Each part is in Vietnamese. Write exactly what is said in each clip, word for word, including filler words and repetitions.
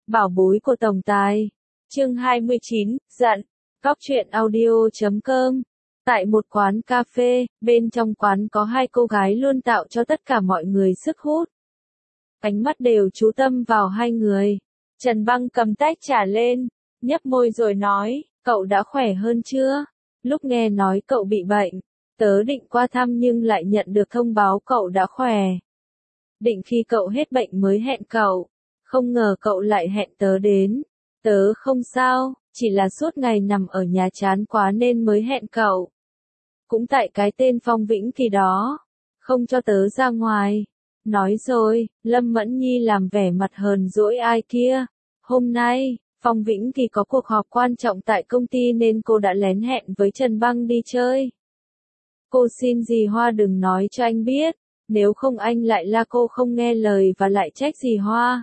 Bảo bối của tổng tài. Chương hai mươi chín, giận. Góc truyện audio chấm com. Tại một quán cà phê, bên trong quán có hai cô gái luôn tạo cho tất cả mọi người sức hút. Ánh mắt đều chú tâm vào hai người. Trần Băng cầm tách trà lên, nhấp môi rồi nói, cậu đã khỏe hơn chưa? Lúc nghe nói cậu bị bệnh, tớ định qua thăm nhưng lại nhận được thông báo cậu đã khỏe. Định khi cậu hết bệnh mới hẹn cậu, không ngờ cậu lại hẹn tớ đến. Tớ không sao, chỉ là suốt ngày nằm ở nhà chán quá nên mới hẹn cậu. Cũng tại cái tên Phong Vĩnh Kỳ đó, không cho tớ ra ngoài. Nói rồi, Lâm Mẫn Nhi làm vẻ mặt hờn dỗi ai kia. Hôm nay, Phong Vĩnh Kỳ có cuộc họp quan trọng tại công ty nên cô đã lén hẹn với Trần Băng đi chơi. Cô xin dì Hoa đừng nói cho anh biết, nếu không anh lại la cô không nghe lời và lại trách dì Hoa.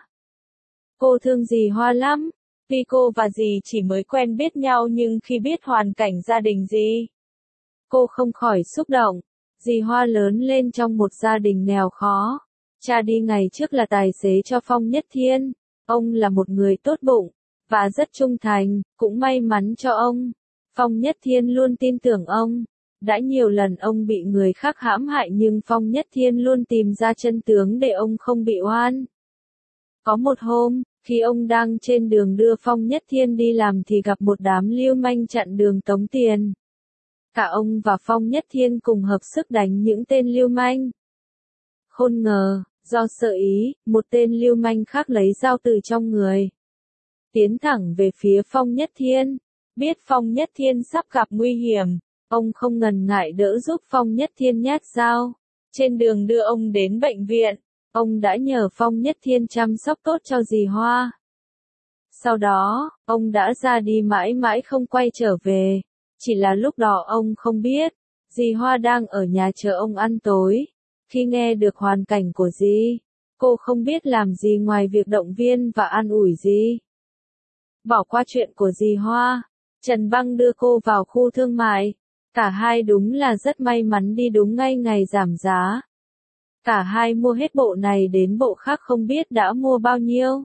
Cô thương dì Hoa lắm, vì cô và dì chỉ mới quen biết nhau nhưng khi biết hoàn cảnh gia đình dì, cô không khỏi xúc động. Dì Hoa lớn lên trong một gia đình nghèo khó. Cha đi ngày trước là tài xế cho Phong Nhất Thiên. Ông là một người tốt bụng, và rất trung thành, cũng may mắn cho ông. Phong Nhất Thiên luôn tin tưởng ông. Đã nhiều lần ông bị người khác hãm hại nhưng Phong Nhất Thiên luôn tìm ra chân tướng để ông không bị oan. Có một hôm, khi ông đang trên đường đưa Phong Nhất Thiên đi làm thì gặp một đám lưu manh chặn đường tống tiền. Cả ông và Phong Nhất Thiên cùng hợp sức đánh những tên lưu manh. Khôn ngờ, do sợ ý, một tên lưu manh khác lấy dao từ trong người, tiến thẳng về phía Phong Nhất Thiên. Biết Phong Nhất Thiên sắp gặp nguy hiểm, ông không ngần ngại đỡ giúp Phong Nhất Thiên nhát dao. Trên đường đưa ông đến bệnh viện, ông đã nhờ Phong Nhất Thiên chăm sóc tốt cho dì Hoa. Sau đó, ông đã ra đi mãi mãi không quay trở về. Chỉ là lúc đó ông không biết, dì Hoa đang ở nhà chờ ông ăn tối. Khi nghe được hoàn cảnh của dì, cô không biết làm gì ngoài việc động viên và an ủi dì. Bỏ qua chuyện của dì Hoa, Trần Băng đưa cô vào khu thương mại. Cả hai đúng là rất may mắn đi đúng ngay ngày giảm giá. Cả hai mua hết bộ này đến bộ khác không biết đã mua bao nhiêu.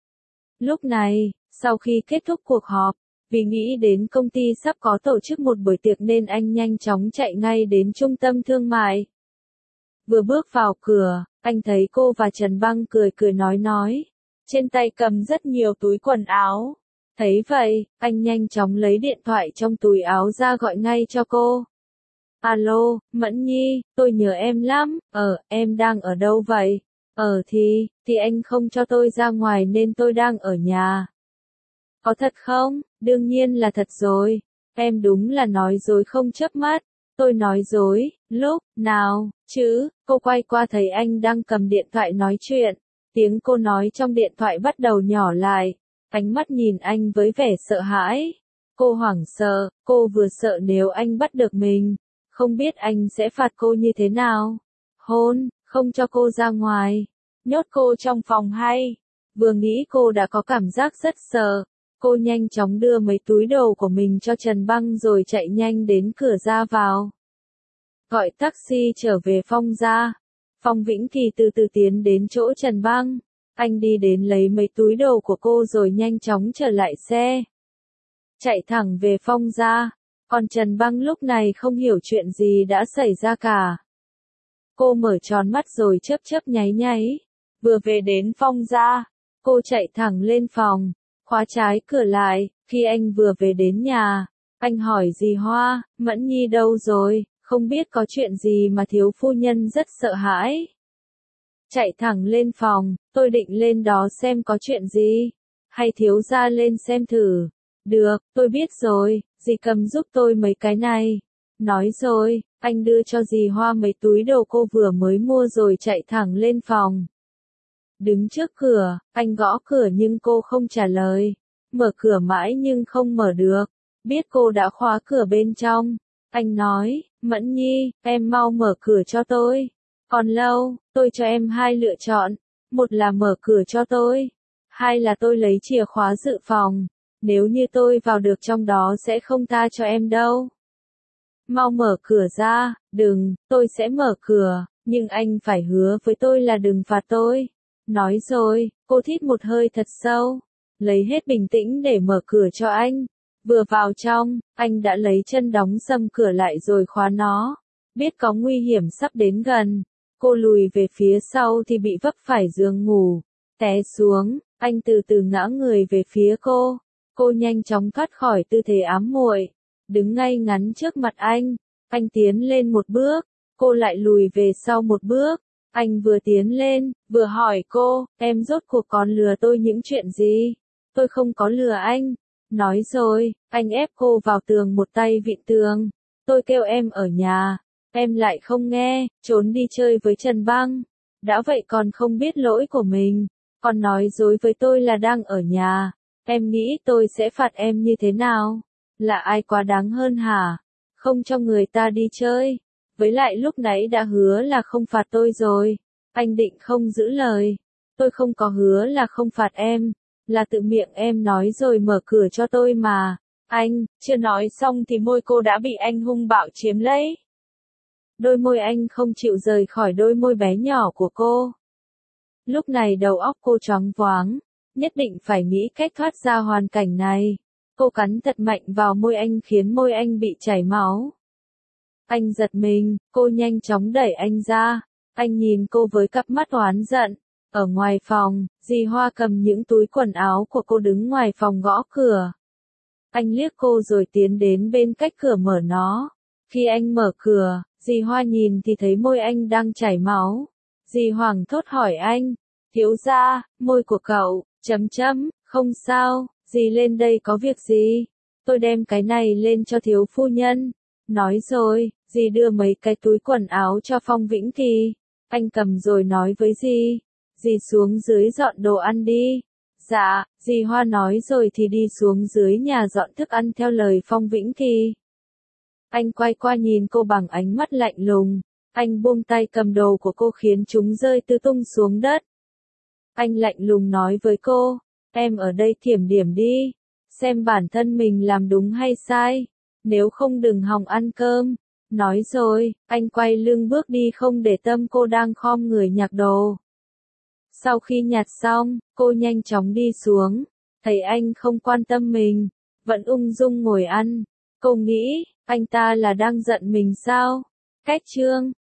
Lúc này, sau khi kết thúc cuộc họp, vì nghĩ đến công ty sắp có tổ chức một buổi tiệc nên anh nhanh chóng chạy ngay đến trung tâm thương mại. Vừa bước vào cửa, anh thấy cô và Trần Băng cười cười nói nói. Trên tay cầm rất nhiều túi quần áo. Thấy vậy, anh nhanh chóng lấy điện thoại trong túi áo ra gọi ngay cho cô. Alo, Mẫn Nhi, tôi nhớ em lắm. Ờ, em đang ở đâu vậy? Ờ thì, thì anh không cho tôi ra ngoài nên tôi đang ở nhà. Có thật không? Đương nhiên là thật rồi. Em đúng là nói dối không chớp mắt. Tôi nói dối, lúc nào, chứ? Cô quay qua thấy anh đang cầm điện thoại nói chuyện. Tiếng cô nói trong điện thoại bắt đầu nhỏ lại. Ánh mắt nhìn anh với vẻ sợ hãi. Cô hoảng sợ, cô vừa sợ nếu anh bắt được mình, không biết anh sẽ phạt cô như thế nào. Hôn, không cho cô ra ngoài, nhốt cô trong phòng hay. Vừa nghĩ cô đã có cảm giác rất sợ. Cô nhanh chóng đưa mấy túi đồ của mình cho Trần Băng rồi chạy nhanh đến cửa ra vào. Gọi taxi trở về Phong gia. Phong Vĩnh Kỳ từ từ tiến đến chỗ Trần Băng. Anh đi đến lấy mấy túi đồ của cô rồi nhanh chóng trở lại xe. Chạy thẳng về Phong gia. Còn Trần Băng lúc này không hiểu chuyện gì đã xảy ra cả. Cô mở tròn mắt rồi chớp chớp nháy nháy. Vừa về đến Phong gia, cô chạy thẳng lên phòng, khóa trái cửa lại. Khi anh vừa về đến nhà, anh hỏi dì Hoa, Mẫn Nhi đâu rồi, không biết có chuyện gì mà thiếu phu nhân rất sợ hãi. Chạy thẳng lên phòng, tôi định lên đó xem có chuyện gì. Hay thiếu gia lên xem thử. Được, tôi biết rồi, dì cầm giúp tôi mấy cái này. Nói rồi, anh đưa cho dì Hoa mấy túi đồ cô vừa mới mua rồi chạy thẳng lên phòng. Đứng trước cửa, anh gõ cửa nhưng cô không trả lời. Mở cửa mãi nhưng không mở được. Biết cô đã khóa cửa bên trong. Anh nói, Mẫn Nhi, em mau mở cửa cho tôi. Còn lâu, tôi cho em hai lựa chọn. Một là mở cửa cho tôi. Hai là tôi lấy chìa khóa dự phòng. Nếu như tôi vào được trong đó sẽ không tha cho em đâu. Mau mở cửa ra, đừng, tôi sẽ mở cửa, nhưng anh phải hứa với tôi là đừng phạt tôi. Nói rồi, cô hít một hơi thật sâu. lấy hết bình tĩnh để mở cửa cho anh. Vừa vào trong, anh đã lấy chân đóng sầm cửa lại rồi khóa nó. Biết có nguy hiểm sắp đến gần, cô lùi về phía sau thì bị vấp phải giường ngủ, té xuống, anh từ từ ngã người về phía cô. Cô nhanh chóng thoát khỏi tư thế ám muội, đứng ngay ngắn trước mặt anh. Anh tiến lên một bước, cô lại lùi về sau một bước. Anh vừa tiến lên, vừa hỏi cô, em rốt cuộc còn lừa tôi những chuyện gì? Tôi không có lừa anh. Nói rồi, anh ép cô vào tường một tay vịn tường. Tôi kêu em ở nhà, em lại không nghe, trốn đi chơi với Trần Băng. Đã vậy còn không biết lỗi của mình, còn nói dối với tôi là đang ở nhà. Em nghĩ tôi sẽ phạt em như thế nào? Là ai quá đáng hơn hả? Không cho người ta đi chơi. Với lại lúc nãy đã hứa là không phạt tôi rồi. Anh định không giữ lời. Tôi không có hứa là không phạt em. Là tự miệng em nói rồi mở cửa cho tôi mà. Anh, chưa nói xong thì môi cô đã bị anh hung bạo chiếm lấy. Đôi môi anh không chịu rời khỏi đôi môi bé nhỏ của cô. Lúc này đầu óc cô choáng váng, nhất định phải nghĩ cách thoát ra hoàn cảnh này. Cô cắn thật mạnh vào môi anh khiến môi anh bị chảy máu. Anh giật mình, cô nhanh chóng đẩy anh ra. Anh nhìn cô với cặp mắt oán giận. Ở ngoài phòng, dì Hoa cầm những túi quần áo của cô đứng ngoài phòng gõ cửa. Anh liếc cô rồi tiến đến bên cách cửa mở nó. Khi anh mở cửa, dì Hoa nhìn thì thấy môi anh đang chảy máu. Dì hoảng thốt hỏi anh, thiếu gia, môi của cậu, chấm chấm, không sao, dì lên đây có việc gì? Tôi đem cái này lên cho thiếu phu nhân. Nói rồi, dì đưa mấy cái túi quần áo cho Phong Vĩnh Kỳ. Anh cầm rồi nói với dì, dì xuống dưới dọn đồ ăn đi. Dạ, dì Hoa nói rồi thì đi xuống dưới nhà dọn thức ăn theo lời Phong Vĩnh Kỳ. Anh quay qua nhìn cô bằng ánh mắt lạnh lùng. Anh buông tay cầm đồ của cô khiến chúng rơi tứ tung xuống đất. Anh lạnh lùng nói với cô, em ở đây kiểm điểm đi, xem bản thân mình làm đúng hay sai, nếu không đừng hòng ăn cơm. Nói rồi, anh quay lưng bước đi không để tâm cô đang khom người nhặt đồ. Sau khi nhặt xong, cô nhanh chóng đi xuống, thấy anh không quan tâm mình, vẫn ung dung ngồi ăn. Cô nghĩ, anh ta là đang giận mình sao? Cách chương